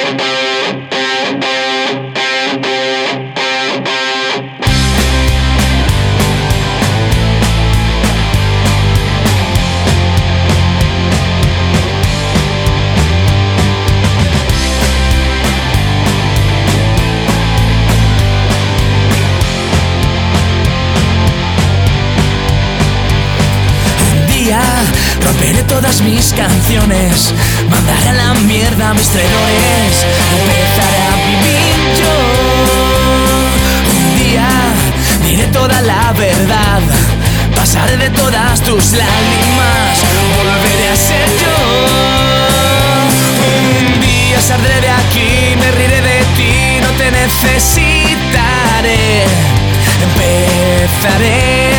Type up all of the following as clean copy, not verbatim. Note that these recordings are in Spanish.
Romperé todas mis canciones, mandaré a la mierda a mis traidores, empezaré a vivir yo. Un día diré toda la verdad, pasaré de todas tus lágrimas, volveré a ser yo. Un día saldré de aquí, me riré de ti, no te necesitaré, empezaré.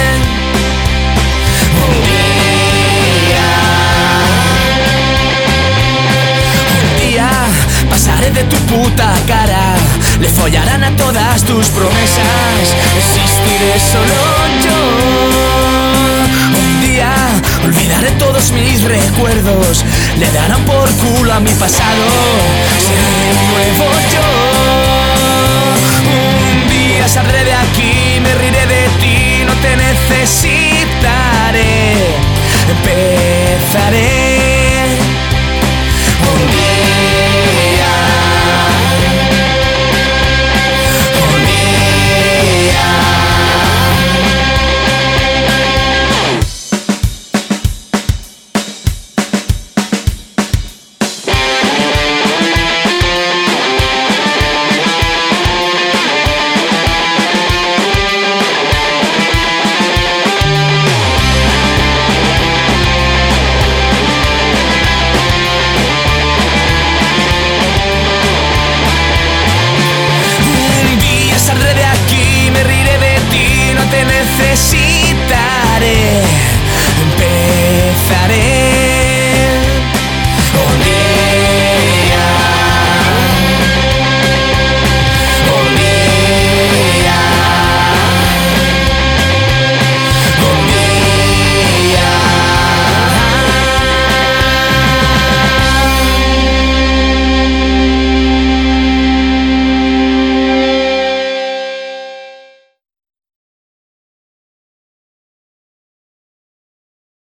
Pasaré de tu puta cara, le follarán a todas tus promesas, existiré solo yo. Un día olvidaré todos mis recuerdos, le darán por culo a mi pasado, seré nuevo yo. Un día saldré de aquí, me riré de ti, no te necesitaré, empezaré.